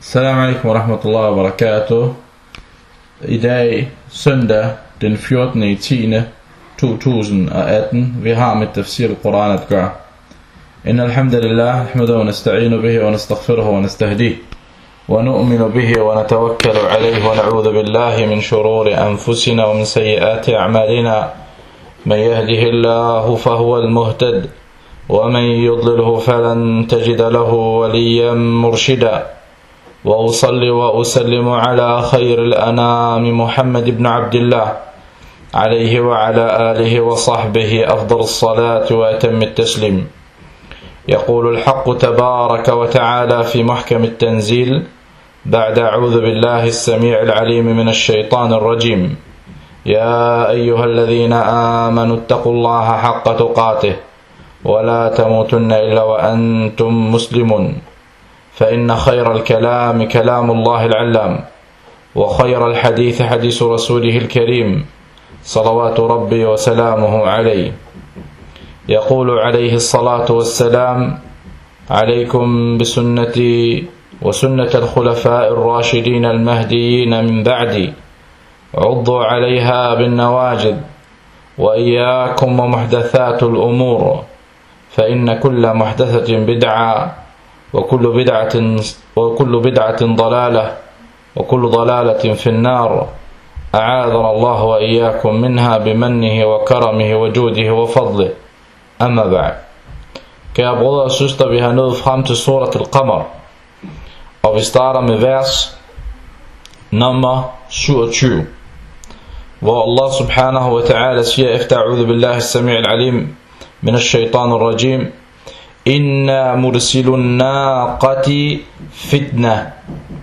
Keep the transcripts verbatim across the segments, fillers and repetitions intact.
Assalamu alaikum wa rahmatullahi wa barakatuh. I dag, søndag, den fjortende oktober to tusind og atten. Vi har med tafsir al-Quran at gøre. Inna alhamdulillah, nahmaduhu wa nasta'inu bihi wa nastaghfiruhu wa nastahdih. Wa nu'minu bihi wa natawakkalu alayhi wa na'udhu billahi min shururi anfusina wa min sayyiati a'malina. Man yahdihillahu fahuwa al-muhtad. Wa man yudlilhu falan tajida lahu waliyan murshida. وأصلي وأسلم على خير الأنام محمد بن عبد الله عليه وعلى آله وصحبه أفضل الصلاة وأتم التسليم. يقول الحق تبارك وتعالى في محكم التنزيل بعد أعوذ بالله السميع العليم من الشيطان الرجيم. يا أيها الذين آمنوا اتقوا الله حق تقاته ولا تموتن إلا وأنتم مسلمون. فإن خير الكلام كلام الله العلام وخير الحديث حديث رسوله الكريم صلوات ربي وسلامه عليه. يقول عليه الصلاة والسلام: عليكم بسنتي وسنة الخلفاء الراشدين المهديين من بعدي عضوا عليها بالنواجذ وإياكم ومحدثات الأمور فإن كل محدثة بدعة وكل بدعة وكل بدعة ضلالة وكل ضلالة في النار. أعاذنا الله وإياكم منها بمنه وكرمه وجوده وفضله. أما بعد. Kære brødre og søstre, vi har nået frem til surat al-Qamar, og vi starter med vers nummer syvogtyve, hvor Allah subhanahu wa ta'ala siger efter a'udhu billahi as-sami' al-alim min ash-shaytan ar-rajim: Inna mursilun naqati fitna.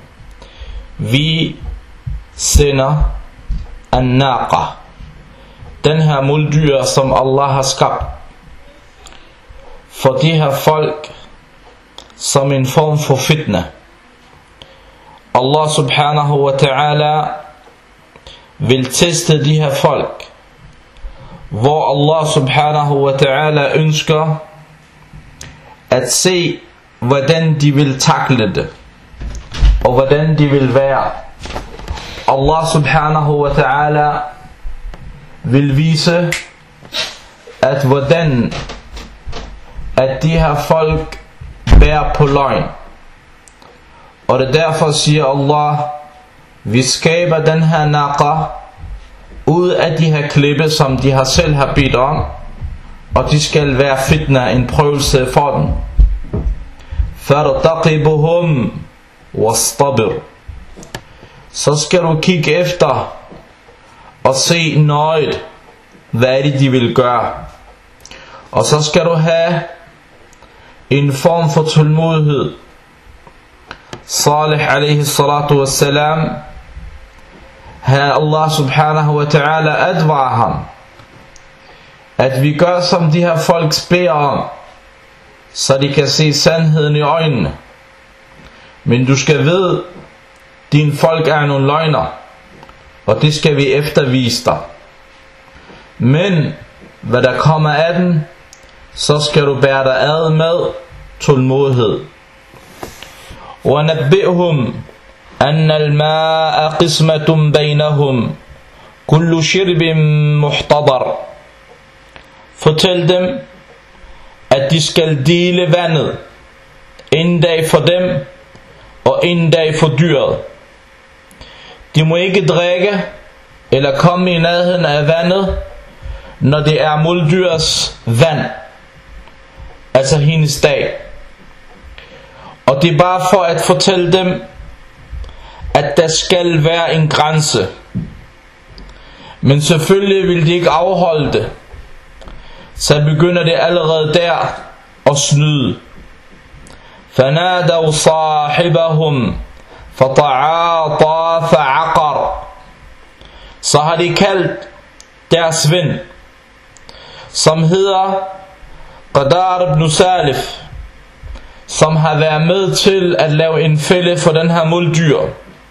Vi sender an-naqa, den her muldyr, som Allah har skabt for de her folk som en form for fitna. Allah subhanahu wa ta'ala vil teste de her folk, hvor Allah subhanahu wa ta'ala ønsker at se, hvordan de vil takle det, og hvordan de vil være. Allah subhanahu wa ta'ala vil vise, at hvordan at de her folk bærer på løgn. Og det derfor siger Allah: vi skaber den her naqa ud af de her klippe, som de har selv har bedt om, og de skal være fitna, en prøvelse for dem. Fartaqibuhum wastabir. Så skal du kigge efter og se nøjet, hvad det de vil gøre. Og så skal du have en form for tålmodighed. Salih alayhi salatu wassalam, her Allah subhanahu wa ta'ala advarer ham, at vi gør som de her folk beder om, så de kan se sandheden i øjnene. Men du skal vide, din folk er nogle løgner, og det skal vi eftervise dig. Men hvad der kommer af den, så skal du bære dig ad med tålmodighed. وَنَبِّئْهُمْ أَنَّ الْمَاءَ قِسْمَةٌ بَيْنَهُمْ كُلُّ شِرْبٍ مُحْتَضَرٍ. Fortæl dem, at de skal dele vandet, en dag for dem og en dag for dyret. De må ikke drikke eller komme i nærheden af vandet, når det er muldyrs vand, altså hendes dag. Og det er bare for at fortælle dem, at der skal være en grænse. Men selvfølgelig vil de ikke afholde det, så begynder det allerede der at snyde. فَنَادَوْ صَاحِبَهُمْ فَتَعَاطَى فَعَقَرْ. Så har de kaldt deres ven, som hedder Qadar ibn Salif, som har været med til at lave en fælde for den her muldyr,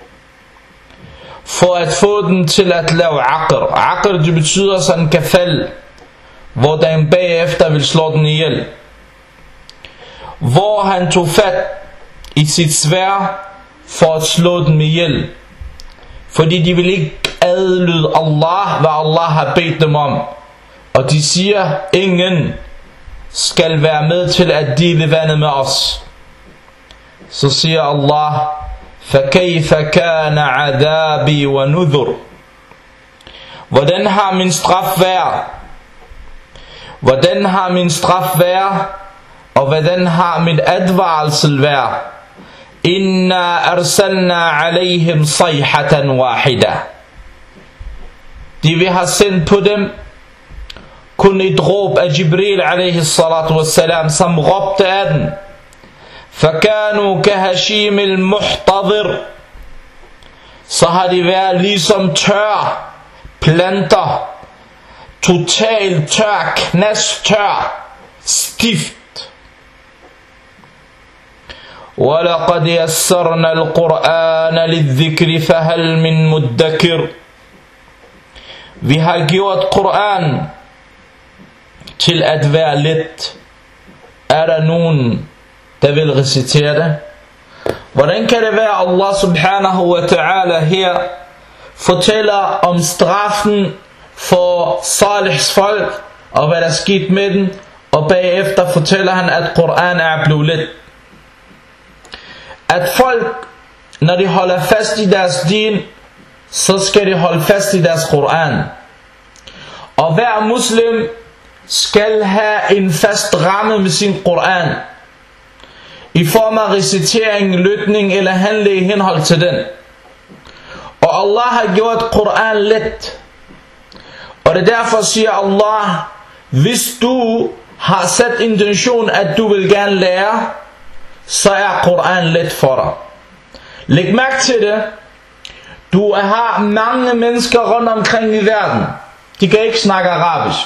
for at få den til at lave aqr. Aqr, det betyder sådan en kafal, hvor den bagefter vil slå den ihjel. Hvor han tog fat i sit sværd, for at slå dem ihjel. Fordi de vil ikke adlyde Allah, hvad Allah har bedt dem om. Og de siger, ingen skal være med til at dele vandet med os. Så siger Allah, فَكَيْفَ كَانَ عَذَابِي وَنُذُرْ. Hvordan har min straf været? Hvordan har min straf været? Og hvordan har min advarsel været? Inna arsalna alayhim sayhatan wahida. De vi har sendt på dem kun et råb af Jibril alayhi salatu wassalam, som råbte af den. Fakanu kahashim al-muhtadir. Så har de været ligesom tør planter, totalt tør, knastør, stift. وَلَقَدْ يَسَّرْنَا الْقُرْآنَ لِلذِّكْرِ فَهَلْ مِن مُدَّكِرٍ. Vi har gjort Koran til at være let. Er der nogen, der vil recitere det? Hvordan kan det være, Allah subhanahu wa ta'ala her fortæller om straffen for Salihs folk, og hvad der skete med den, og bagefter fortæller han, at Koran er blevet let. At folk, når de holder fast i deres din, så skal de holde fast i deres Koran. Og hver muslim skal have en fast ramme med sin Koran, i form af recitering, lytning eller handle i henhold til den. Og Allah har gjort Koran let. Og det derfor siger Allah, hvis du har sat intention, at du vil gerne lære, så er Koran let for dig. Læg mærke til det. Du har mange mennesker rundt omkring i verden. De kan ikke snakke arabisk,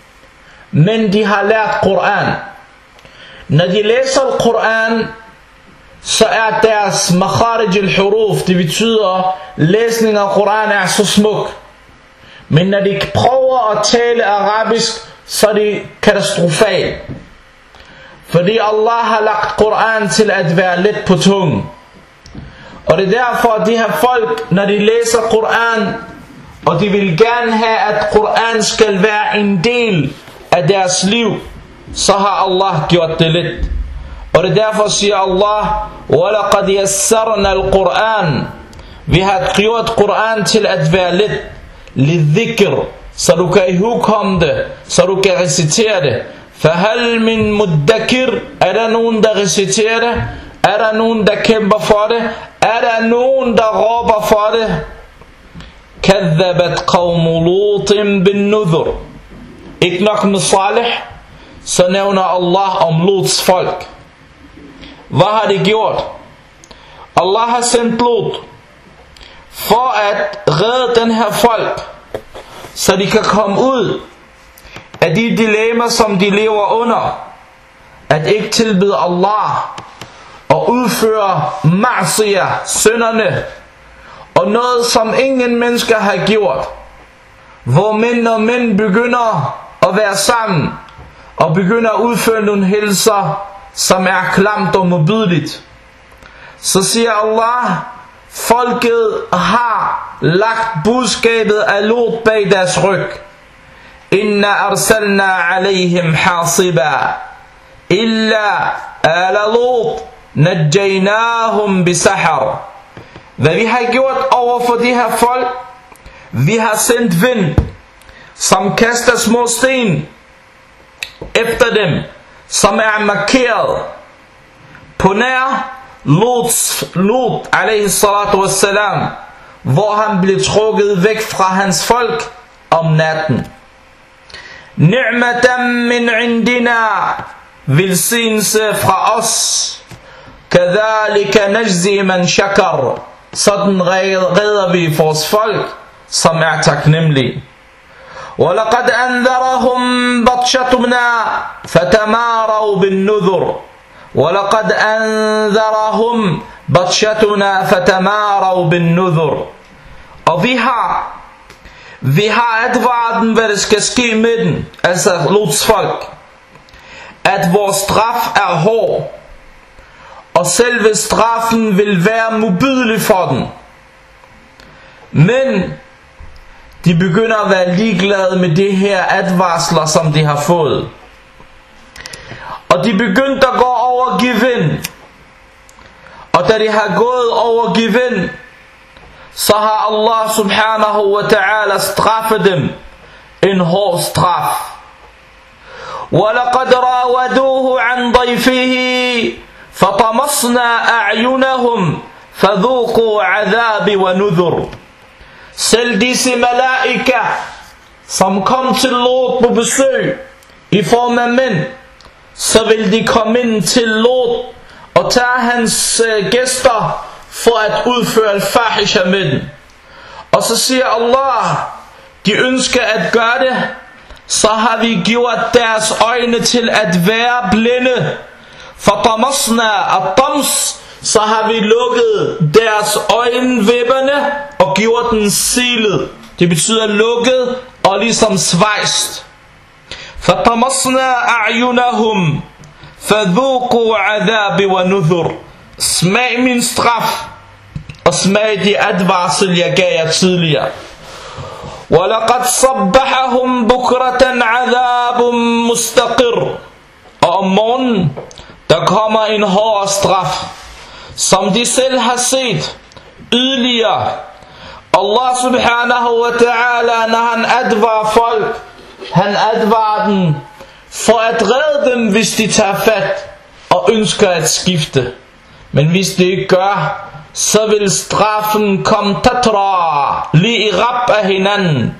men de har lært Koran. Når de læser Koran, så er deres makharij al-huruf, det betyder læsning af Koran er så smuk. Men når de prøver at tale arabisk, så er det katastrofalt. Fordi Allah har lagt Koran til at være let på tungen. Og det er derfor, at de her folk, når de læser Koran, og de vil gerne have, at Koran skal være en del af deres liv, så har Allah gjort det let. Og det er derfor siger Allah, وَلَقَدْ يَسَّرْنَا الْقُرْآنِ. Vi har gjort Koran til at være let. لِلذِّكْر. Så du kan ihugkomme det, så du kan recitere det. فَهَلْ مِن مُدَّكِرْ. Er der nogen, der reciterer det? Er der nogen, der kæmper for det? Er der nogen, der råber for det? كَذَّبَتْ قَوْمُ لُوطٍ بِالنُّذُرِ. Ikke nok med Salih, så nævner Allah om Luts folk. Hvad har de gjort? Allah har sendt Lut for at redde den her folk, så de kan komme ud af de dilemmaer, som de lever under. At ikke tilbede Allah og udføre ma'siyah, synderne, og noget som ingen mennesker har gjort. Hvor mænd og mænd begynder at være sammen og begynder at udføre nogle hældelser, som er klamt og modbydeligt. Så siger Allah, folket har lagt budskabet af Lut bag deres ryg. Inna arsalna alayhim hasiba illa ala Lut najjaynahum bisahar. Hvad vi har gjort over for de her folk, vi har sendt vind, som kaster små sten efter dem, som er markeret på nær Luts, Lut alayhi salatu wassalam, hvor han blev trukket væk fra hans folk om natten. Ni'matan min indina, velsignelse fra os. Kadhalika najzi man shakar. Sådan redder vi vores folk, som er taknemmelige. وَلَقَدْ أَنذَرَهُمْ بَطْشَتُنَا فَتَمَارَوْا بِالنُّذُرِ. وَلَقَدْ أَنذَرَهُمْ بَطْشَتُنَا فَتَمَارَوْا بِالنُّذُرِ. Og vi har Vi har advaret dem, hvad der skal ske med den, altså Luts folk, at vores straf er hård. og selve straffen vil være modbydelig for den. Men de begynder at være ligeglade med det her advarsler, som de har fået. Og de begyndte at gå over gevind. Og da de har gået over gevind, så har Allah subhanahu wa ta'ala straffet dem en hård straf. وَلَقَدْ رَاوَدُوهُ عَنْ ضَيْفِهِ فَطَمَسْنَا أَعْيُنَهُمْ فَذُوقُوا عَذَابِ وَنُذُرْ. Selv disse malaika, som kom til Lot på besøg i form af mænd, så vil de komme ind til Lot og tage hans øh, gæster for at udføre al-fahisha med dem. Og så siger Allah, de ønsker at gøre det, så har vi gjort deres øjne til at være blinde. Fatamasna at-tams, så har vi lukket deres øjenvipperne og gjort den silet. Det betyder lukket og ligesom svejst. Fatamasna a'yunahum fadhuqu 'adhabi wa nudhur. Smag min straf og smag de advarsel jeg gav jer tidligere. وَلَقَدْ صَبَّحَهُمْ بُكْرَةً عَذَابٌ مُسْتَقِرٌ. Og om morgenen, der kommer en hård straf, som de selv har set yderligere. Allah subhanahu wa ta'ala, når han advarer folk, han advarer dem for at redde dem, hvis de tager fat og ønsker at skifte. Men hvis de ikke gør, så vil straffen komme tatra, lige i rap af hinanden.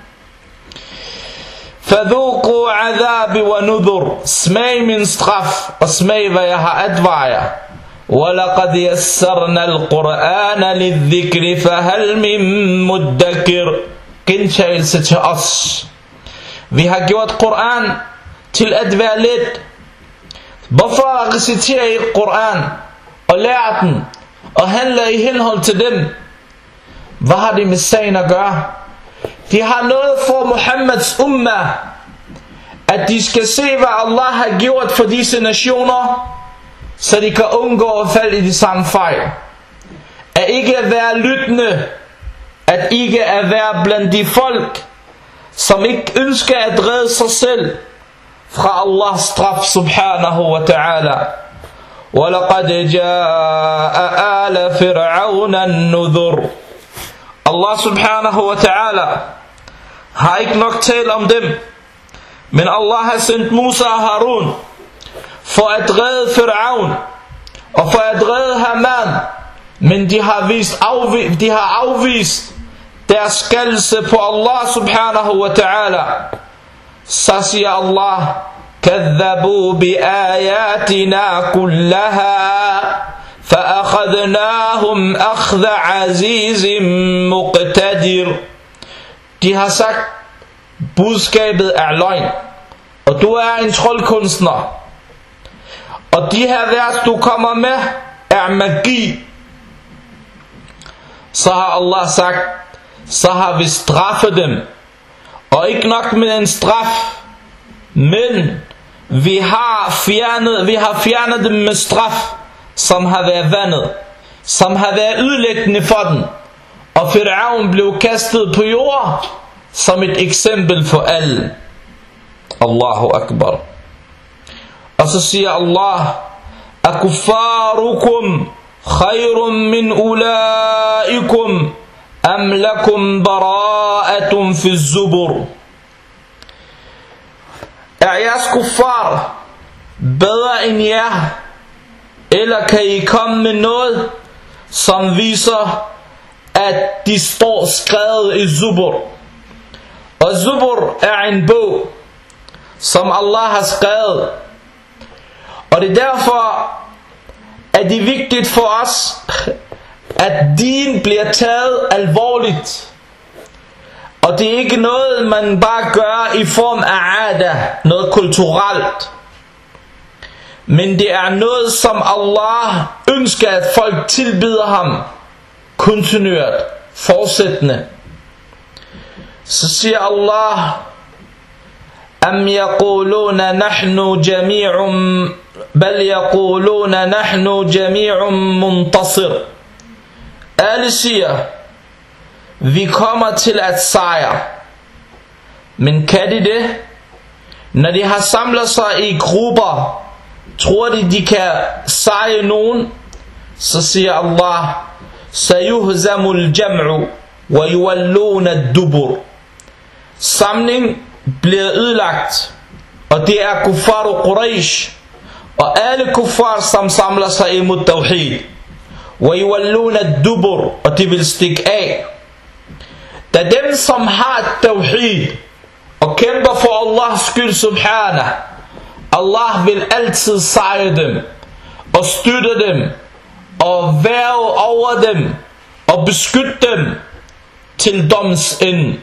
Fadhuqu adhabi wa nudhur. Smag min straf og smag hvad jeg har advaret jer. وَلَقَدْ يَسَّرْنَا الْقُرْآنَ لِلذِّكْرِ فَهَلْ مِن مُدَّكِرٍ. Gentagelse til os. Vi har gjort Koran til at være let. Hvorfor reciterer I Koran og lærer den og handler i henhold til dem? Hvad har det med sagen at gøre? De har noget for Muhammeds ummah, at de skal se hvad Allah har gjort for disse nationer, så de kan undgå at falde i de samme fejl. At ikke at være lyttende, at ikke at være blandt de folk, som ikke ønsker at redde sig selv fra Allahs straf subhanahu wa ta'ala. وَلَقَدْ جَاءَ آلَ فِرْعَوْنَ النُّذُرُ. Allah subhanahu wa ta'ala har ikke nok tale om dem, men Allah har sendt Musa og Harun for at redde Fir'aun og for at redde Haman, men de har, vist afvi- de har afvist deres skaldelse på Allah subhanahu wa ta'ala. Så siger Allah, كذبوا بآياتنا كلها فأخذناهم أخذ عزيز مقتدر. De har sagt, budskabet er løgn, og du er en troldkunstner, og de her vers du kommer med er magi. Så har Allah sagt, så har vi straffet dem, og ikke nok med en straf, men vi har fjernet, vi har fjernet dem med straf, som har været vandet, som har været ødelæggende for den. Og Fir'aun blev kastet på jorden som et eksempel for alle. Allahu Akbar. Og så siger Allah, Akuffarukum khayrun min ulaikum am lakum bara'atun fi zubur. Er jeres kuffar bedre end jer, eller kan I komme med noget, som viser, at de står skrevet i Zubur? Og Zubur er en bog, som Allah har skrevet. Og det er derfor, at det er vigtigt for os, at din bliver taget alvorligt. Og det er ikke noget, man bare gør i form af ada, noget kulturelt. Men det er noget, som Allah ønsker, at folk tilbeder ham kontinuert, fortsættende. Så siger Allah, Am yaquluna nahnu jami'un bal yaquluna nahnu jami'un muntasir. Alle siger, vi kommer til at sejre. Men kan de det? Når de har samlet sig i grupper, tror de, de kan sejre nogen? Så siger Allah, sayuhzamul jam'u wa yuwalluna ad-dubur. Samling bliver ødelagt, og det er kuffar og Quraysh, og alle kuffar, som samler sig imod tawhid. Wa yuwalluna ad-dubur, og de vil stikke af. Da dem, som har tawhid og kæmper for Allahs skyld subhanah, Allah vil altid sejre dem og støtte dem og være over dem og beskytte dem til doms ende.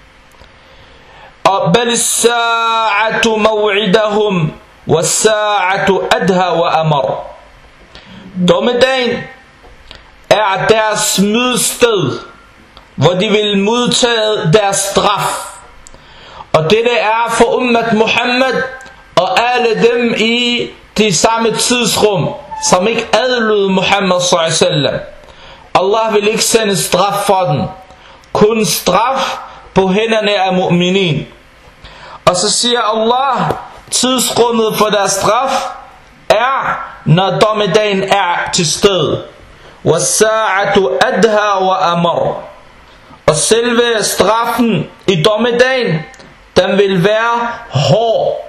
Og bal as-sa'atu maw'idahum was-sa'atu adha wa amar. Dommedagen er deres mødested, hvor de vil modtage deres straf. Og dette er for ummat Muhammad og alle dem i de samme tidsrum, som ikke adlød Muhammad sallallahu alaihi wasallam. Allah vil ikke sende straf for den, kun straf på hænderne af mu'minin. Og så siger Allah, tidsrummet for deres straf er, når dommedagen er til stede. Was-sa'atu adha wa amar. Og selve straffen i dommedagen, den vil være hård.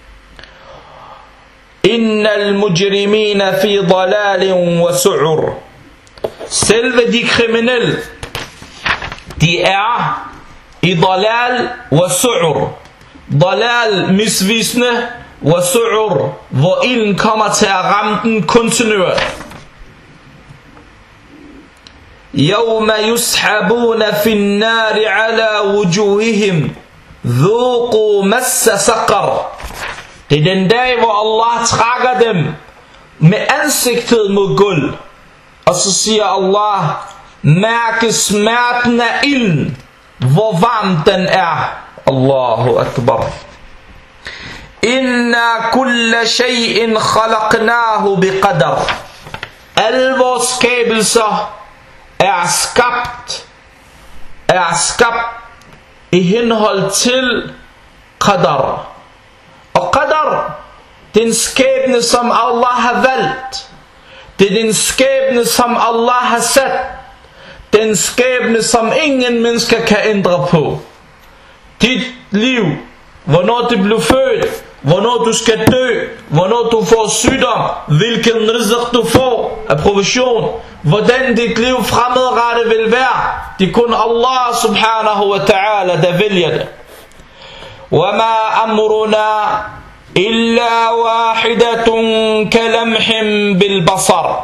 Innal mujrimina fi dalalin wa su'ur. Selve de kriminelle, de er i dalal wa su'ur. Dalal, misvisende, wa su'ur, hvor ilden kommer til at ramme den kontinuert. Yawma yushabuna fi an-nari ala wujuhihim dhuqu massa saqar. Det er den dag, hvor Allah trækker dem med ansigtet mod gulv. Og så siger Allah, mærke smerten af ilden, hvor varm den er. Allahu akbar. Inna kulla shay'in khalaqnahu biqadar. Alle vores skabelser er skabt, er skabt i henhold til qadar. Og qadar, det er en skæbne, som Allah har valgt. Det er den skæbne, som Allah har sat. Den skæbne, som ingen mennesker kan ændre på. Dit liv, hvornår du blev født, hvornår du skal dø, hvornår du får sygdom, hvilken rizq du får af provision, hvordan dit liv fremadrettet vil være, det er kun Allah subhanahu wa ta'ala, der vælger det. وَمَا أَمْرُنَا إِلَّا وَاحِدَةٌ كَلَمْحٍ بِالْبَصَرِ.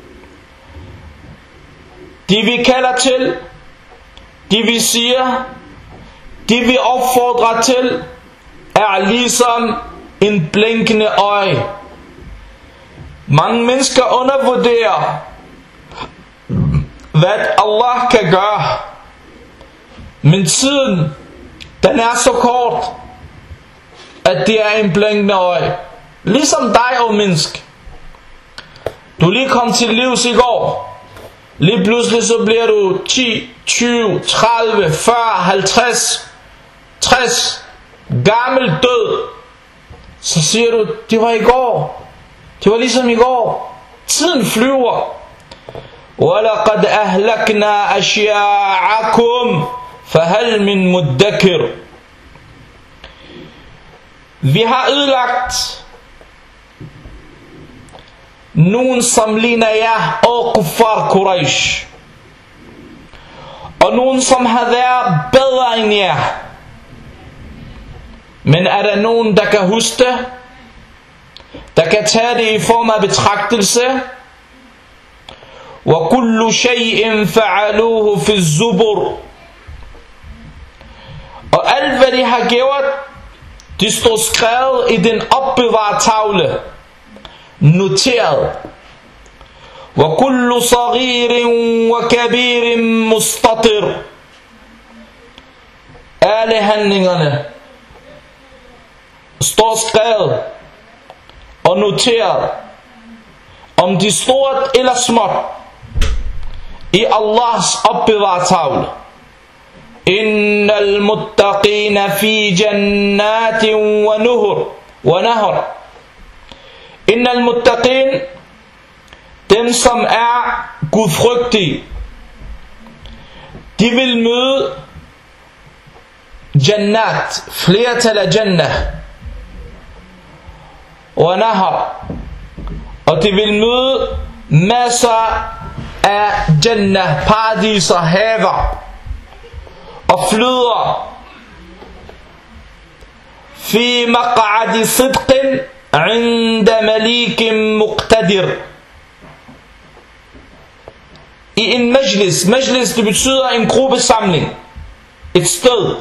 De vi kalder til, de vi siger, de vi opfordrer til, er ligesom en blinkende øje. Mange mennesker undervurderer, hvad Allah kan gøre. Men tiden, den er så kort, at det er en blinkende øje. Ligesom dig og menneske. Du lige kom til livs i går. Lige pludselig så bliver du ti, tyve, tredive, fyrre, halvtreds, tres, gammel død. Så siger du, det var i går. Det var ligesom i går. Tiden flyver. وَلَقَدْ أَهْلَكْنَا أَشْيَاعَكُمْ فَهَلْ مِنْ مُدَّكِرٍ. Vi har ødelagt nogen, som ligner jer og kuffar Quraysh, og nogen, som har været bedre end jer. Men er der nogen, der kan huske det? Der kan tage det i form af betragtelse? وَكُلُّ شَيْءٍ فَعَلُوهُ فِي الزُّبُرِ. Og alt hvad de har gjort, de står skrevet i den opbevarede tavle, noteret. وَكُلُّ صَغِيرٍ وَكَبِيرٍ مُسْتَطِرٍ. Alle handlingerne står skrevet, og noteret, om de stort eller småt, i Allahs opbevartavle. Innal muttaqina fi jannatin wa nuhur wa nahar. Innal muttaqin, dem som er gudfrygtige, de vil møde jannat, flertal af jannah, og nahar, og de vil møde masser af jannah, paradiser, haver og flyder. Fi maq'adi sidqin inda malikin muqtadir. I en majlis, majlis det betyder en gruppesamling, et sted,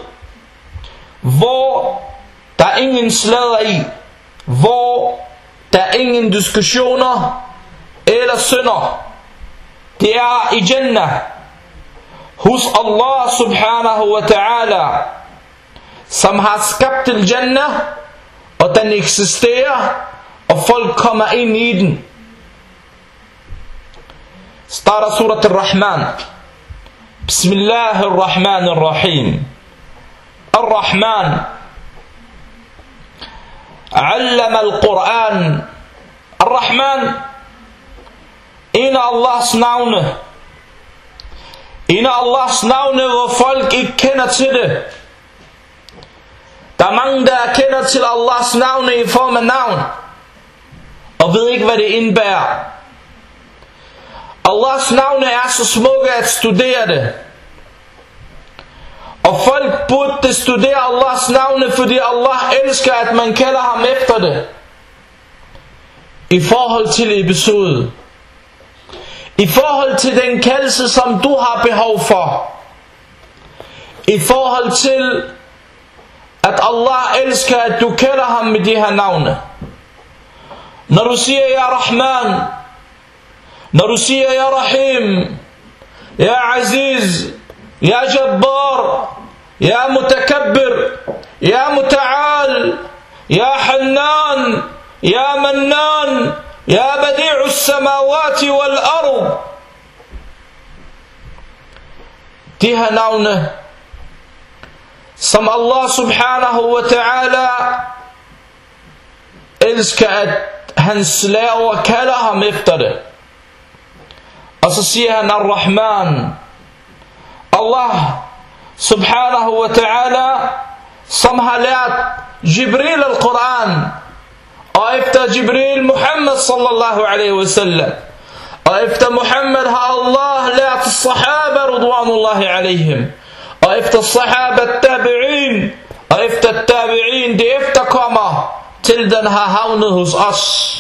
hvor der er ingen sladder i, hvor der er ingen diskussioner eller synder. Det er i Jannah, hos Allah subhanahu wa ta'ala, som har skabt til Jannah, og den eksisterer, og folk kommer ind i den. Starter surat al-Rahman. Bismillahirrahmanirrahim. Ar-Rahman allama al-Quran. Ar-Rahman, en af Allahs navne. En af Allahs navne, hvor folk ikke kender til det. Der er mange, der kender til Allahs navne i form af navn, og ved ikke, hvad det indebærer. Allahs navne er så smukke at studere det. Og folk burde studere Allahs navne, fordi Allah elsker, at man kalder ham efter det. I forhold til episode. I forhold til den kaldelse, som du har behov for. I forhold til, at Allah elsker, at du kalder ham med de her navne. Når du siger, Ja Rahman, når du siger, Ja Rahim, Ja Aziz, Ja Jabbar, Ja Mutakabbir, Ja Muta'al, Ja Hannan, Ja Mannan, Ja Badi'u samawati wal ard. De her navne, som Allah subhanahu wa ta'ala elsker, at hans slaver kalder ham efter det. Og så siger han Ar-Rahman. Allah subhanahu wa ta'ala, som har lært Jibril al-Quran, og efter Jibril Muhammad sallallahu alaihi wasallam, og efter Muhammad har Allah lært sahaba ridwanullahi alaihim, og efter sahaba tabi'in, og efter tabi'in de efterkommer, til den har havnet hos os.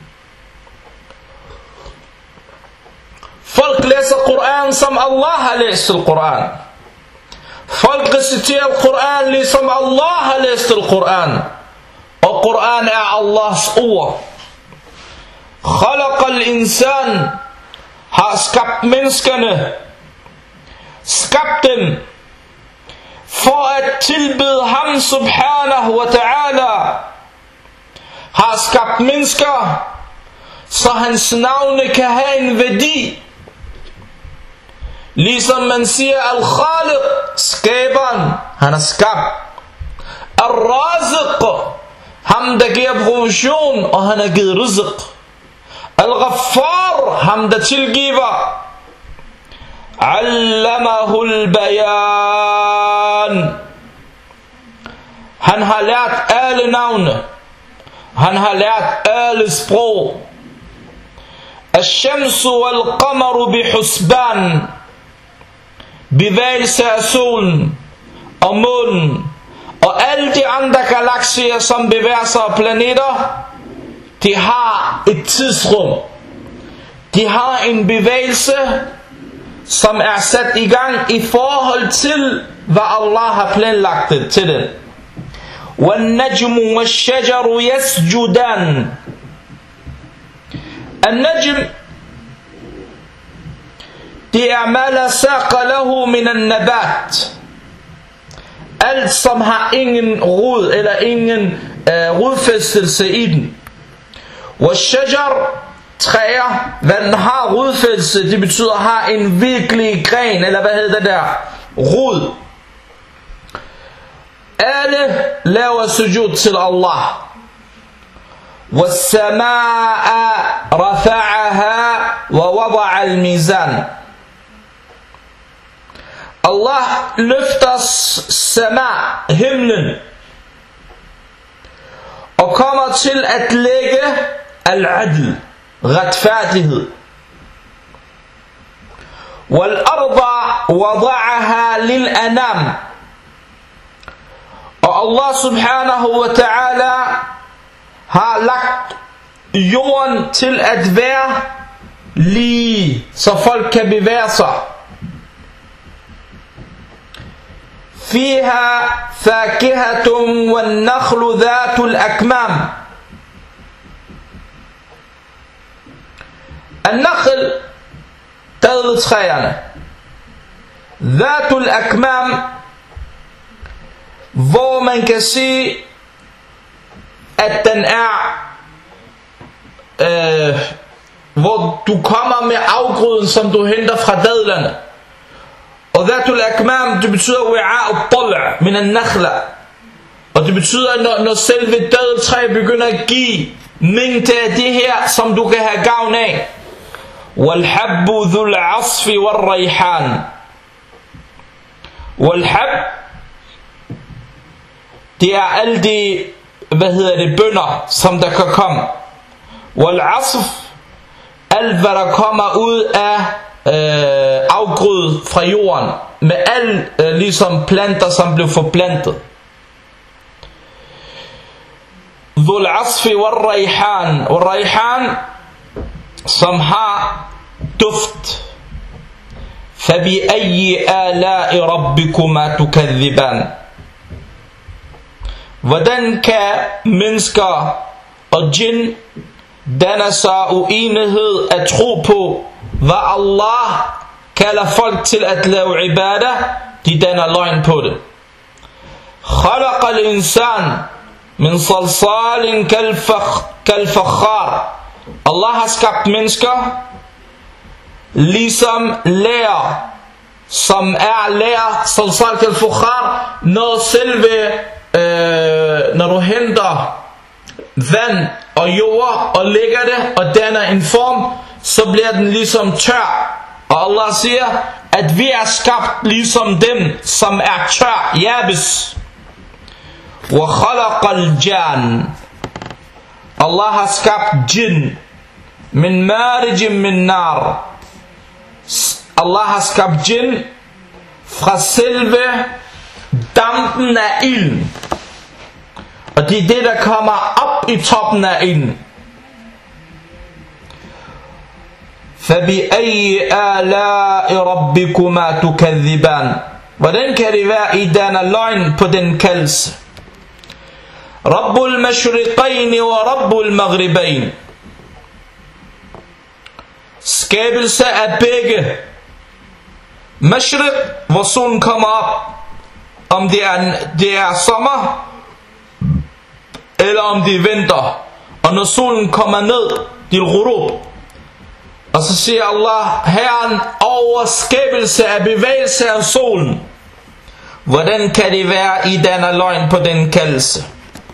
Folk læser Koran, som Allah har læst til Koran. Folk reciterer Koran, ligesom Allah har læst til Koran. Og Koran er Allahs ord. Khalaq al-insan, har skabt menneskerne, skabt dem for at tilbede ham subhanahu wa ta'ala. Har skabt mennesker, så hans navne kan have en værdi. Ligesom man siger Al-Khaliq, skaberen, han har skabt. Al-Raziq, ham der giver provision, og han har givet rizq. Al-Ghaffar, ham der tilgiver. Allamahul bayan, han har lært alle navne, han har lært alle sprog. Al-Shamsu wal-Qamaru bihusban, bevægelse af solen og månen og alle de andre galakser, som bevæger sig af planeter, de har et tidsrum. De har en bevægelse, som er sat i gang i forhold til, hvad Allah har planlagt det til det. وَالنَّجْمُ وَالشَّجَرُ يَسْجُدَانِ. Al-Najm, det er ma la saqa lahu min an-nabat. Alt som har ingen rod eller ingen uh, rodfæstelse i den. والشجر træer, hvad den har rodfældelse, det betyder har en virkelig gren, eller hvad hedder det der, rod. Alle laver sujud til Allah. والسماء رفعها ووضع الميزان. Allah løfter sama, himlen, og kommer til at lægge al-adl, retfærdighed. وَالْأَرْضَ وَضَعَهَا لِلْأَنَامِ. Og Allah subhanahu wa ta'ala har lagt jorden til at være lige, så folk kan bevæge sig. فيها فاكهة والنخل ذات الأكمام. النخل daddeltræerne, ذات الأكمام, hvor man kan se at den er øh, hvor du kommer med afgrøden, som du henter fra dadlerne. Og dhatul akmam, det betyder wi'a'u at-tal' min an-nakhla. Og det betyder, når, når selve dadeltræ begynder at give mængde af det her, som du kan have gavn af. وَالْحَبُّ ذُو الْعَصْفِ وَالرَّيْحَانِ. وَالْحَبُّ, det er alle de, hvad hedder det, bønner, som der kan komme. وَالْعَصْفِ, alt hvad der kommer ud af Øh, afgrød fra jorden, med alle øh, ligesom planter, som blev forplantet. Dhul asfi wal rayhan, og rayhan, som har duft. Fabi ayyi ala'i rabbikuma tukadhiban. Hvordan kan mennesker og jinn danne sig uenighed at tro på, hvad Allah kalder folk til at lave ibadah? De danner løgn på det. خلق الإنسان من صلصال كالفخار. Allah har skabt mennesker ligesom lær, som er lær, صلصال كالفخار, når selve øh, når du henter vand og jord og lægger det og danner en form, så bliver den ligesom tør. Og Allah siger, at vi er skabt ligesom dem, som er tør, yabis. Wa khalaqal jan. Allah har skabt jinn min marijin min nar. Allah har skabt jinn fra selve dampen af ilden. Og det er det, der kommer op i toppen af ilden. فَبِأَيِّ آلَاءِ رَبِّكُمَا تُكَذِّبَانِ. Hvordan kan det være, I danner løgn på den kaldelse? رَبُّ الْمَشْرِقَيْنِ وَرَبُّ الْمَغْرِبَيْنِ. Skabelse af begge. Mashriq, hvor solen kommer op, om det er, det er sommer, eller om det er vinter. Og når solen kommer ned, det er ghurub. Og så siger Allah, Herren over skabelse af bevægelse af solen. Hvordan kan det være, I danner løgn på den kaldelse?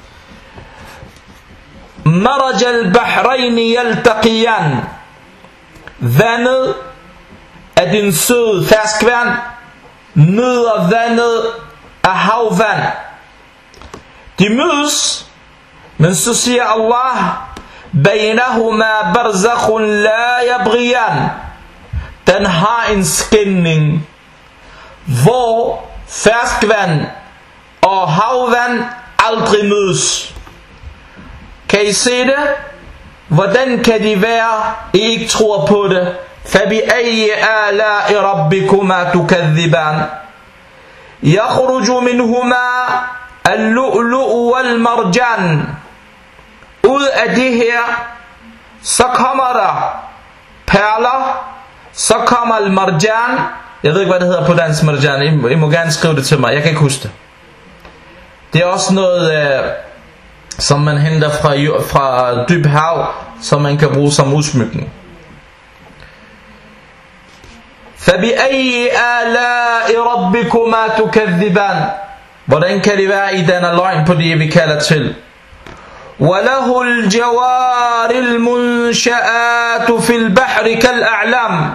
Maraj al-bahrain yaltaqiyan. Vandet af din søde ferskvand møder vandet af havvand. De mødes, men så siger Allah, بينهما برزخ لا يبغيان. Den har en skænding, hvor ferskvand og havvand aldrig mødes. Kan I se det? Hvordan kan de være, I ikke tror på det? فَبِأَيِّ آلَاءِ رَبِّكُمَا تُكَذِّبَانِ. يَخْرُجُ مِنْهُمَا اللُّؤْلُؤُ وَالْمَرْجَانِ. Ud af det her, så kommer der perler, så kommer al-marjan. Jeg ved ikke, hvad det hedder på dansk, marjan. I må, I må gerne skrive det til mig, jeg kan ikke huske det. Det er også noget, øh, som man henter fra, fra dyb hav, som man kan bruge som udsmykning. فَبِأَيِّ آلَاءِ رَبِّكُمَا تُكَذِّبَانِ. Hvordan kan det være, I danner løgn på det, vi kalder til? وَلَهُ الْجَوَارِ الْمُنْشَآتُ فِي الْبَحْرِ كَالْأَعْلَامِ.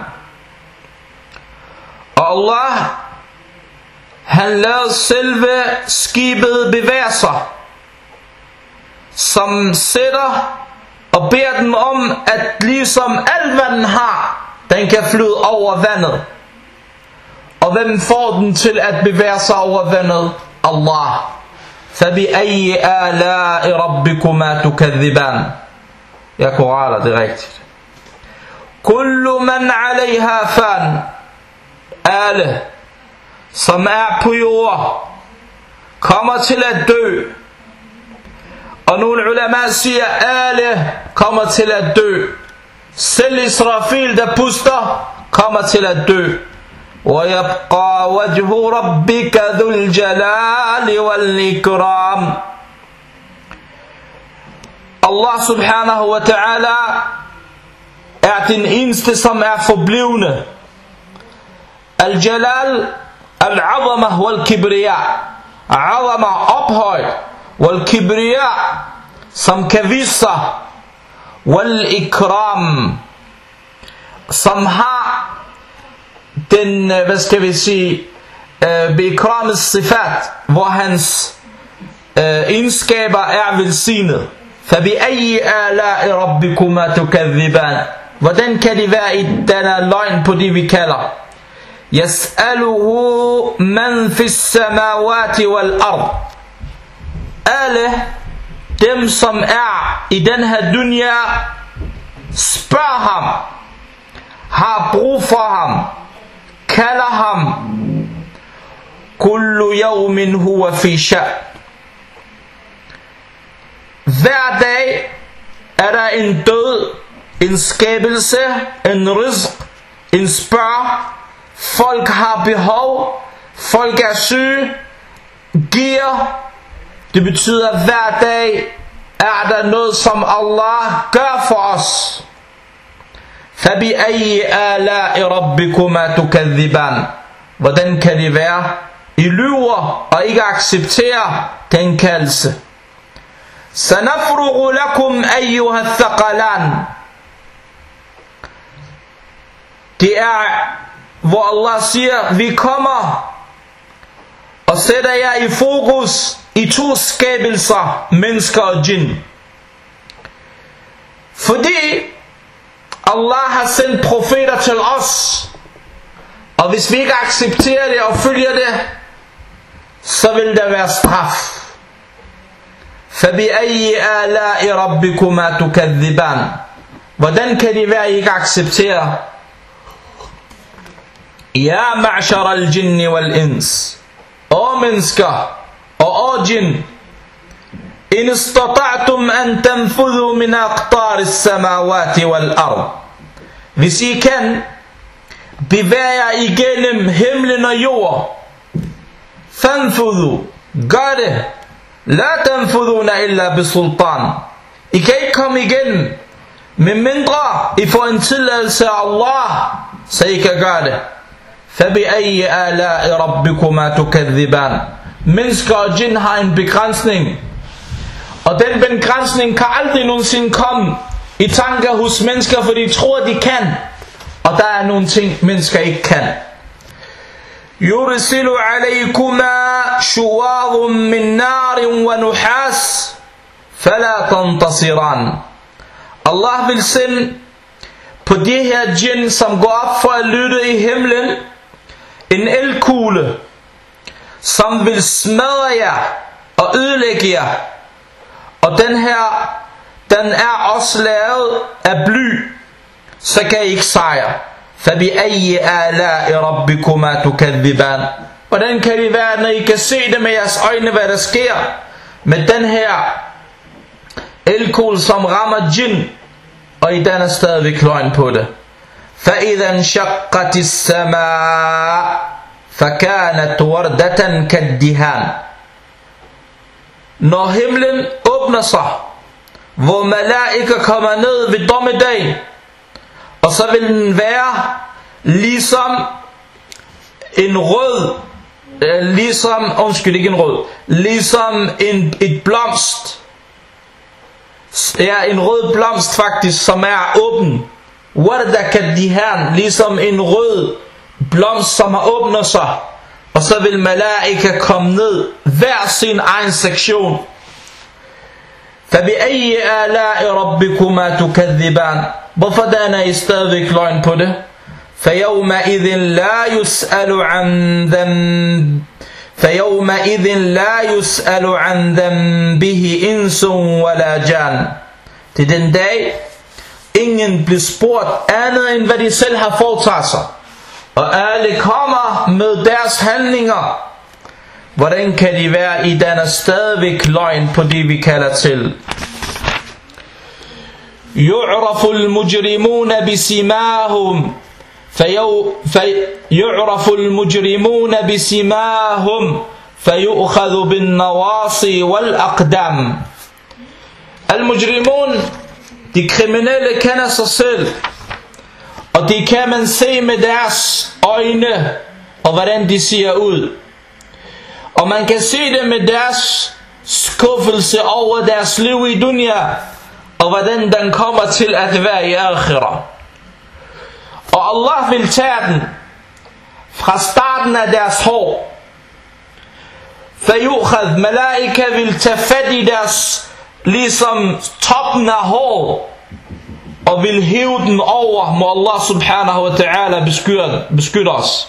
Og Allah, han lader selve skibet bevæge sig, som sætter og beder den om, at ligesom alt hvad den har, den kan flyde over vandet. Og hvem får den til at bevæge sig over vandet? Allah. فَبِأَيِّ آلَاءِ رَبِّكُمَا تُكَذِّبَانِ. Ja, koraner, det er rigtigt. كُلُّ مَنْ عَلَيْهَا فَانٍ. Alle, som er på jord, kommer til at dø. Og nogle ulama siger, alle kommer til at dø. Selv Israfil, der puster, kommer til at dø. وَيَبْقَى وَجْهُ رَبِّكَ ذُو الْجَلَالِ وَالْإِكْرَامِ. Allah subhanahu wa ta'ala er den eneste, som er forblivende. Al-Jalal, Al-Azama wal-Kibriya. Azama ophøjt, wal-Kibriya, som kan vise sig, wal-Ikram, som har den, hvad skal vi sige, øh, Bikramets sifat, hvor hans øh, egenskaber er velsignet. فَبِأَيِّ آلَاءِ رَبِّكُمَا تُكَذِّبَانِ. Hvordan kan det være, I danner løgn på det, vi kalder? يَسْأَلُهُ مَنْ فِي السَّمَاوَاتِ وَالْأَرْضِ. Alle dem, som er i den her dunya, spørger ham, har brug for ham, kalder ham. Kullu yawmin huwa fi sha'n. Hver dag er der en død, en skabelse, en rizq, en spørg. Folk har behov, folk er syge, giver. Det betyder, at hver dag er der noget, som Allah gør for os. فَبِأَيِّ آلَاءِ رَبِّكُمَا تُكَذِّبَانِ. Hvordan kan det være, I lyver og ikke accepterer den kaldelse? سَنَفْرُغُ لَكُمْ أَيُّهَا الثَّقَلَانِ. Det er, hvor Allah siger, vi kommer og sætter jer i fokus i to skabelser, mennesker og jinn. Fordi Allah har sendt profeter til os, og hvis vi ikke accepterer det og følger det, så vil der være straf. فَبِأَيِّ آلَاءِ رَبِّكُمَا تُكَذِّبَانِ. Hvordan kan det være, at I ikke accepterer? يَا مَعْشَرَ الْجِنِّ وَالْإِنْسِ. Å mennesker og å jinn, إِنِ اسْتَطَعْتُمْ أَن تَنْفُذُوا مِنْ أَقْطَارِ السَّمَاوَاتِ وَالْأَرْضِ. Hvis I kan bevæge jer igennem himlen og jord, فَانْفُذُوا, gør det. لَا تَنْفُذُونَ إِلَّا بِسُلْطَانٍ. I kan ikke komme igennem, med mindre I får en tilladelse af Allah, så I kan gøre det. فَبِأَيِّ آلَاءِ رَبِّكُمَا تُكَذِّبَانِ. Mennesker og jinn har en begrænsning, og den begrænsning kan aldrig nogensinde komme i tanker hos mennesker, for de tror de kan, og der er nogle ting mennesker ikke kan. يُرْسِلُ عَلَيْكُمَا شُوَاظٌ مِّن نَارٍ وَنُحَاسٍ فَلَا تَنْتَصِرَانِ. Allah vil sende på de her jinn, som går op for at lytte i himlen, en eldkugle, som vil smadre jer og ødelægge jer. Og den her, den er også lavet af bly, så kan I ikke sejre. فَبِأَيِّ آلَاءِ رَبِّكُمَا تُكَذِّبَانِ. Hvordan kan det være, når I kan se det med jeres øjne, hvad der sker med den her eldkugle, som rammer jinn, og I danner stadigvæk løgn på det? فَإِذَا انشَقَّتِ السَّمَاء فَكَانَتْ وَرْدَةً كَالدِّهَانِ. Når himlen åbner sig, hvor malaika kommer ned ved dommedagen, og så vil den være ligesom en rød, øh, ligesom, undskyld ikke en rød, ligesom en, et blomst, ja, en rød blomst faktisk, som er åben. Wardakat dihan, ligesom en rød blomst, som har åbnet sig. Og så vil malaika komme ned, hver sin egen sektion. فَبِأَيِّ آلَاءِ رَبِّكُمَا تُكَذِّبَانِ. Hvorfor den er I stadigvæk løgn på det? فَيَوْمَئِذٍ لَا يُسْأَلُ عَنْ ذَنْبِ فَيَوْمَئِذٍ لَا يُسْأَلُ عَنْ ذَنْبِهِ إِنْسٌ وَلَا جَانٌ. Det er den dag, ingen bliver spurgt andet end hvad de selv har foretaget sig. Og alle kommer med deres handlinger. Hvordan kan de være i denne stadigvæk løgn på det vi kalder til? يُعْرَفُ الْمُجْرِمُونَ بِسِمَاهُمْ فَيُعْرَفُ الْمُجْرِمُونَ بِسِمَاهُمْ فَيُؤْخَذُ بِالنَّوَاصِي وَالْأَقْدَامِ. Al-mujrimun, de kriminelle kender sig selv, og det kan man se med deres øjne, og hvordan de ser ud. Og man kan se det med deres skuffelse over deres liv i dunya, og hvordan den kommer til at være i akhirah. Og Allah vil tage den fra starten af deres hår. Fayukhad, malaika vil tage fat i deres, ligesom toppen af hår, og vil hæve den over, må Allah subhanahu wa ta'ala beskytte, beskytte os.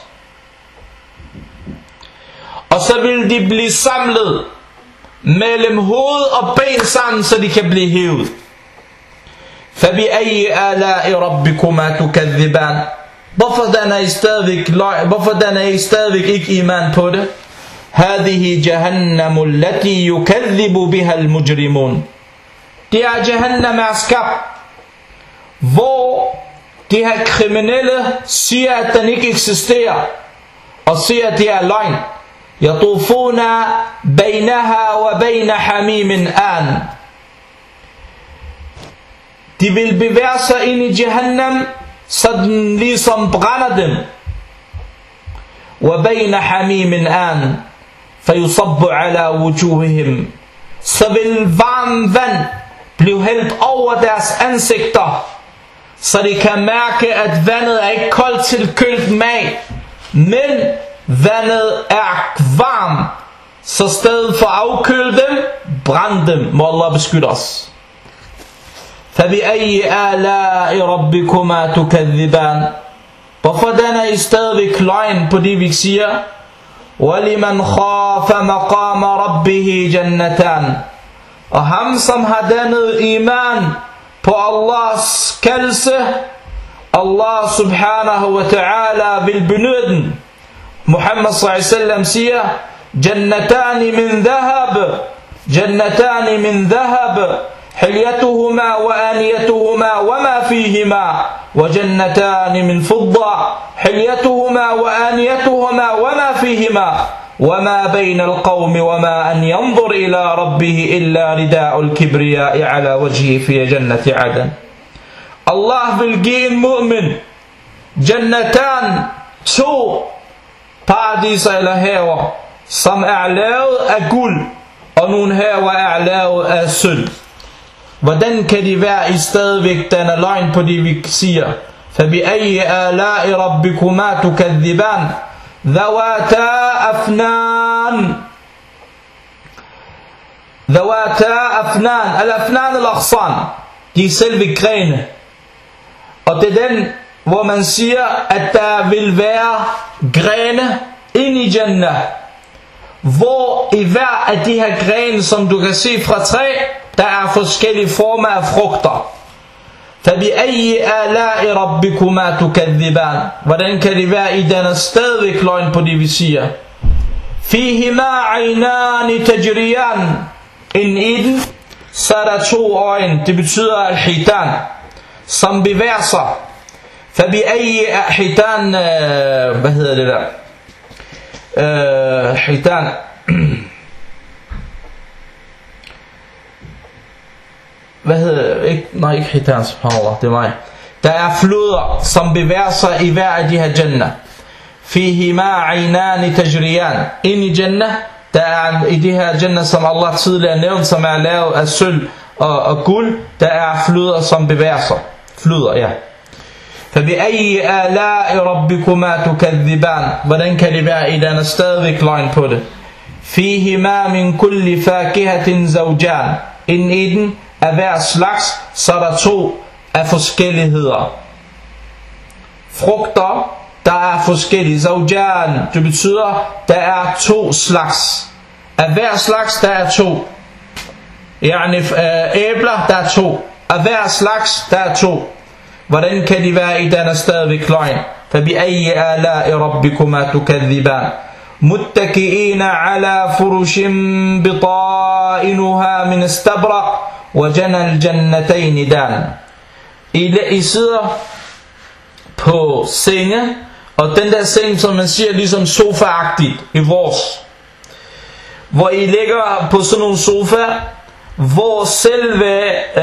Og så vil de blive samlet mellem hoved og ben sammen, så de kan blive hævet. فَبِأَيِّ آلَاءِ رَبِّكُمَا تُكَذِّبَانِ. Hvorfor den er I stadigvæk løg? Hvorfor den er I stadigvæk ikke iman på det? هَذِهِ جَهَنَّمُ الَّتِي يُكَذِّبُ بِهَا الْمُجْرِمُونَ. Det er Jahannam er skabt, hvor de her kriminelle siger at den ikke eksisterer, og siger at det er løgn. يَطُوفُونَ بَيْنَهَا وَبَيْنَ حَمِيمٍ آن. De vil bevæge sig ind i Jahannam, så den ligesom brænder dem. وَبَيْنَ حَمِيمٍ آن فَيُصَبُّ عَلَى وُجُوهِهِمْ. Så vil varm vand blive hældt over deres ansigter, så de kan mærke at vandet er ikke koldt til kølt mag, men vandet er varm, så stedet for at afkøle dem, brænd dem, må Allah beskytte os. فَبِأَيِّ آلَاءِ رَبِّكُمَا تُكَذِّبَانِ. Hvorfor den er I stadigvæk løgn på det vi siger? وَلِمَنْ خَافَ مَقَامَ رَبِّهِ جَنَّتَانِ. Og ham som har dannet iman på Allahs kaldelse, Allah subhanahu wa ta'ala vil benytte den. Muhammad sallallahu alaihi wasallam siger: Jannatani min dhahab, Jannatani min dhahab, حليتهما وآنيتهما وما فيهما, وجنتان من فضة حليتهما وآنيتهما وما فيهما, وما بين القوم وما أن ينظر إلى ربه إلا رداء الكبرياء على وجهه في جنة عدن. Allah vil give en mu'min jannatan, to paradiser eller haver, som er lavet af guld, og nogle haver er lavet af sølv. Hvordan kan de være i stadigvæk denne løgn på det vi siger? فَبِأَيِّ آلَاءِ رَبِّكُمَا تُكَذِّبَانِ ذَوَاتَا أَفْنَانِ. ذَوَاتَا أَفْنَانِ. Al-Afnan al-Aghsan, de er selve grene. Og det er den, hvor man siger, at der vil være grene ind i Jannah, hvor i hver af de her grene, som du kan se fra træ, der er forskellige former af frugter. فَبِأَيِّ آلَاءِ رَبِّكُمَا تُكَذِّبَانِ. Hvordan kan det være i denne stadigvæk løgn på det vi siger? فِيهِمَا عَيْنَانِ تَجْرِيَانِ. Inden i den, så er der to øjne. Det betyder al-hitan, som bevæger sig. فَبِأَيِّ hitan, hvad hedder det der? Uh, hitan. hvad hedder ikke, nej ikke hitan, subhanallah, det er mig. Der er floder, som bevæger sig i hver af de her jannah. Fihima aynani tajriyan. Ind i jannah, der er i de her jannah, som Allah tidligere nævnt, som er lavet af sølv og, og guld, der er floder, som bevæger sig. Floder, ja. فَبِأَيِّ آلَاءِ رَبِّكُمَا تُكَذِّبَانِ. Hvordan kan det være, I den er stadigvæk løgn på det? فِيهِمَا مِنْ كُلِّ فَاكِهَةٍ زَوْجَانِ. Inden i den af hver slags, så er der to af forskelligheder. Frugter, der er forskellige. Zawjan, det betyder, der er to slags. Af hver slags, der er to. Yani æbler, der er to. Af hver slags, der er to. Hvordan kan de være i denne stadigvæk løgn? فَبِأَيِّ آلَاءِ رَبِّكُمَا تُكَذِّبَانِ. مُتَّكِئِينَ عَلَى فُرُشٍ بِطَائِنُهَا مِنْ اسْتَبْرَقٍ وَجَنَى الْجَنَّتَيْنِ دَانٍ. I sidder på senge, og den der seng, som man siger, ligesom sofa-agtigt i vores, hvor I ligger på sådan nogle sofa, hvor selve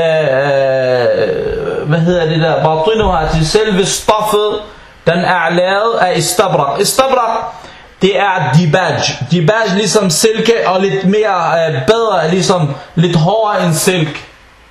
øh, hvad hedder det der, batinuha, til selve stoffet, den er lavet af istabrak. Istabrak, det er dibaj. Dibaj ligesom silke, og lidt mere øh, bedre, ligesom lidt hårdere end silk.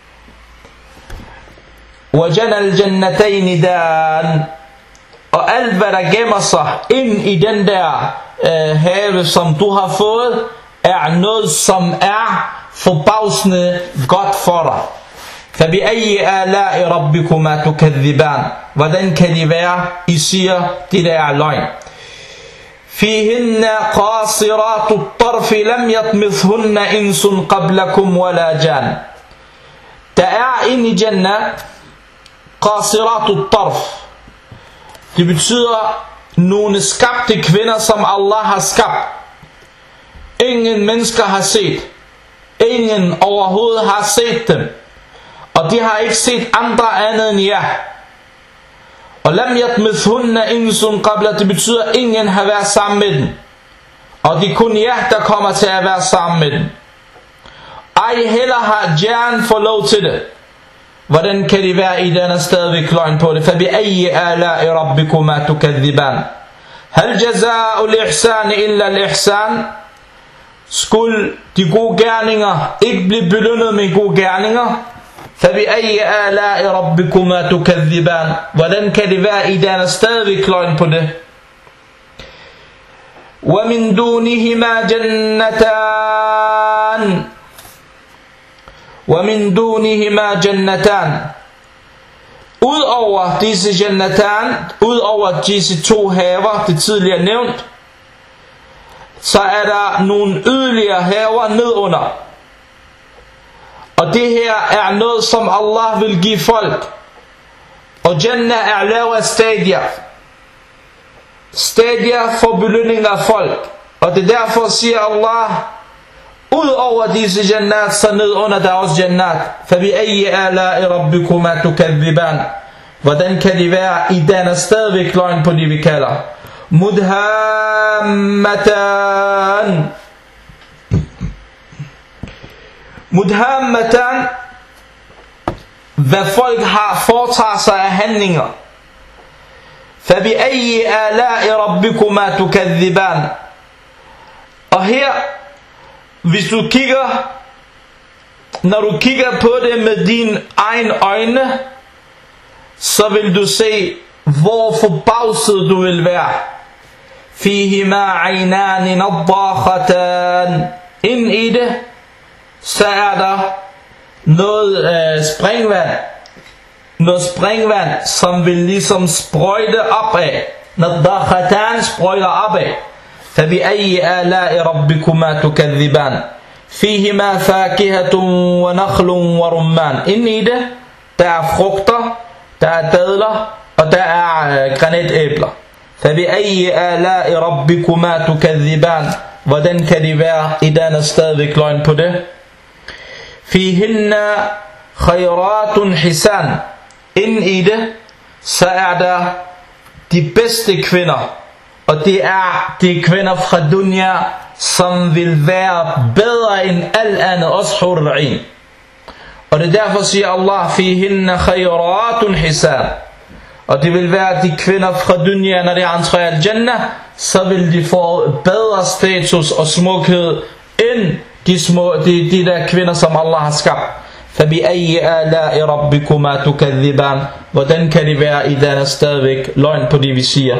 وَجَنَى الْجَنَّتَيْنِ دَانٍ. Og alt hvad der gemmer sig ind i den der øh, have, som du har fået, er noget, som er forbavsende godt for dig. فَبِأَيِّ آلَاءِ رَبِّكُمَا تُكَذِّبَانِ. Hvordan kan det være, I siger, det der er løgn? فِيهِنَّ قَاصِرَاتُ الطَّرْفِ لَمْ يَطْمِثْهُنَّ إِنسٌ قَبْلَكُمْ وَلَا جَانٍ. Der er inde i Jannah قَاصِرَاتُ الطَّرْفِ. Det betyder nogle skabte kvinder, som Allah har skabt. Ingen mennesker har set. Ingen overhovedet har set dem. Og de har ikke set andre andet end jer. Og lam yatmithunna insun qabla, det betyder ingen har været sammen med dem. Og det er kun jer, der kommer til at være sammen med dem. Ej heller har Jan fået lov til det. Hvordan kan det være, I denne stadigvæk løgn på det? فَبِأَيِّ آلَاءِ رَبِّكُمَا تُكَذِّبَانِ. هَلْ جَزَاءُ الْإِحْسَانِ إِلَّا الْإِحْسَانِ. Skulle de gode gerninger ikke blive belønnet med gode gerninger? فَبِأَيِّ آلَاءِ رَبِّكُمَا تُكَذِّبَانِ. Hvordan kan det være, I denne stadigvæk løgn på det? وَمِن دُونِهِمَا جَنَّتَانِ. وَمِن دُونِهِمَا جَنَّتَانِ. Udover disse jannatan, udover disse to haver, det tidligere nævnt, så er der nogle yderligere haver nedunder. Og det her er noget, som Allah vil give folk. Og Jannah er lavet af stadier. Stadier for belønning af folk. Og det derfor siger Allah, udover disse jannat, så nedunder der også jannat. فَبِأَيِّ آلَاءِ رَبِّكُمَا تُكَذِّبَانِ. Hvordan kan det være, I den er stadigvæk løgn på det, vi kalder mudhammatan. Mudhammatan, hvad folk har foretager sig af handlinger. فَبِأَيِّ آلَاءِ رَبِّكُمَا تُكَذِّبَانِ. Og her, hvis du kigger, når du kigger på det med dine egne øjne, så vil du se, hvor forbavset du vil være. فِيهِمَا عَيْنَانِ نَضَّاخَتَانِ. Ind i det, så er der noget øh, springvand. Noget springvand, som vil ligesom sprøjte opad. نَضَّاخَتَانِ sprøjter opad. فَبِأَيِّ آلَاءِ رَبِّكُمَا تُكَذِّبَانِ. فِيهِمَا فَاكِهَةٌ وَنَخْلٌ وَرُمَّانٌ. Ind i det, der er frugter, der er dadler, og der er øh, granatæbler. فَبِأَيِّ آلَاءِ رَبِّكُمَا تُكَذِّبَانِ. Hvordan kan det være, I den er stadigvæk løgn på det? فِيهِنَّ خَيْرَاتٌ حِسَانٌ. Inden i det, så er der de bedste kvinder. Og det er de kvinder fra dunya, som vil være bedre end alt andet, også hurra'in. Og det er derfor siger Allah, fihinna khayratun hisan. Og det vil være de kvinder fra dunya, når de entrerer al-Jannah, så vil de få bedre status og smukhed end de, små, de, de der kvinder, som Allah har skabt. فَبِأَيِّ آلَاءِ رَبِّكُمَا تُكَذِّبَانِ. Hvordan kan det være, i den er stadigvæk løgn på det vi siger?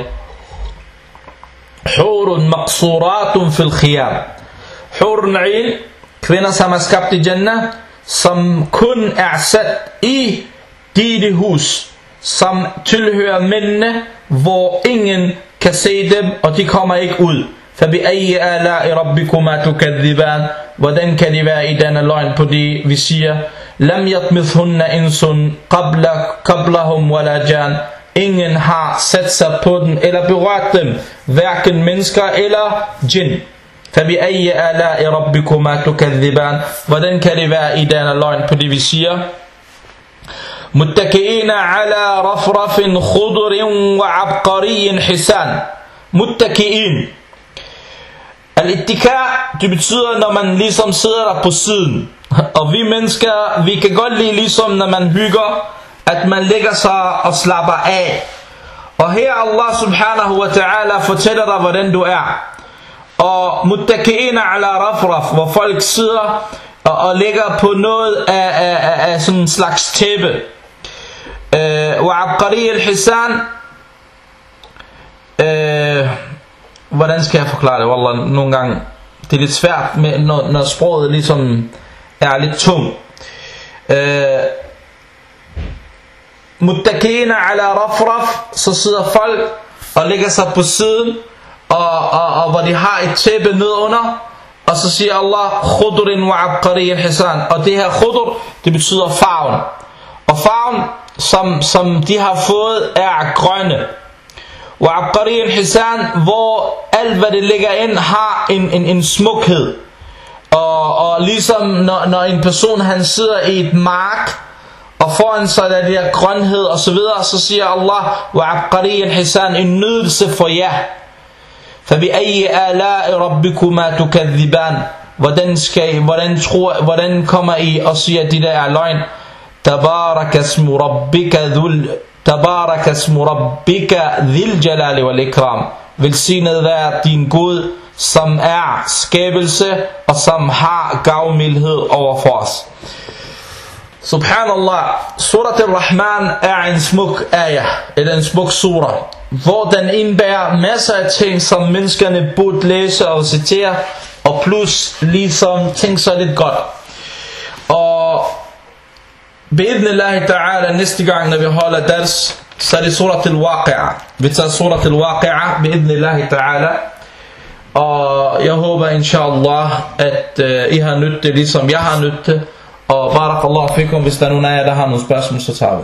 Hurun maqsuratun fil khiyam. Hurun ayn, kvinder som er skabt i Jannah, som kun er sat i dette hus, som tilhører mændene, hvor ingen kan se dem, og de kommer ikke ud. فَبِأَيِّ آلَاءِ رَبِّكُمَا تُكَذِّبَانِ. Hvordan kan det være, i denne løgn på det vi siger? لَمْ يَطْمِثْهُنَّ إِنْسٌ قَبْلَهُمْ وَلَا جَانٍ. Ingen har sat sig på den eller berørt dem, hverken mennesker eller jinn. فَبِأَيِّ آلَاءِ رَبِّكُمَا تُكَذِّبَانِ. Hvordan kan det være, i denne løgn på det vi siger? مُتَّكِئِينَ عَلَى رَفْرَفٍ خُضُرٍ وَعَبْقَرِيٍّ حِسَانٍ. Muttaki'in. Al-ittika, det betyder, når man ligesom sidder der på siden. Og vi mennesker, vi kan godt lide, ligesom når man hygger, at man lægger sig og slapper af. Og her Allah subhanahu wa ta'ala fortæller dig, hvordan du er. Og muttaki'ina ala rafraf, hvor folk sidder og, og lægger på noget af, af, af, af sådan en slags tæppe. Wa abqari al-hisan. Hvordan skal jeg forklare det? Wallah, nogle gange det er lidt svært, med, når, når sproget ligesom er lidt tung. Muttaki'ina ala rafraf, så sidder folk og lægger sig på siden, og, og, og hvor de har et tæppe nedunder, og så siger Allah, khudrin wa abqari al-hisan. Og det her khudr, det betyder farven. Og farven, som, som de har fået, er grønne. Wa abqari al-hisan, hvor alt hvad det ligger ind, har en, en, en smukhed. Og, og ligesom når, når en person han sidder i et mark, og foran sig der der grønhed og så videre, så siger Allah, wa abqari al-hisan, en nydelse for jer. فَبِأَيِّ آلَاءِ رَبِّكُمَا تُكَذِّبَانِ. Hvordan skal I, hvordan tror, hvordan kommer I og siger, de der er løgn? تَبَارَكَ اسْمُ رَبِّكَ ذُلْ تَبَارَكَ اسْمُ رَبِّكَ ذِي الْجَلَالِ وَالْإِكْرَامِ. Velsignet være din Gud, som er skabelse og som har gavmildhed over for os. Subhanallah, Surat al-Rahman er en smuk ayah, eller en smuk surah, hvor den indbærer masser af ting, som menneskerne burde læse og citere, og plus ligesom tænke sig lidt godt. Og bi'idhnillahi ta'ala, næste gang når vi holder dars, så er det Surat al-Waqi'ah. Vi tager Surat al-Waqi'ah bi'idhnillahi ta'ala. Og jeg håber inshallah, at uh, I har nydt det, ligesom jeg har nydt det. Og barakallahu fikum, hvis der er nogen af jer, der har nogle spørgsmål, så tager vi.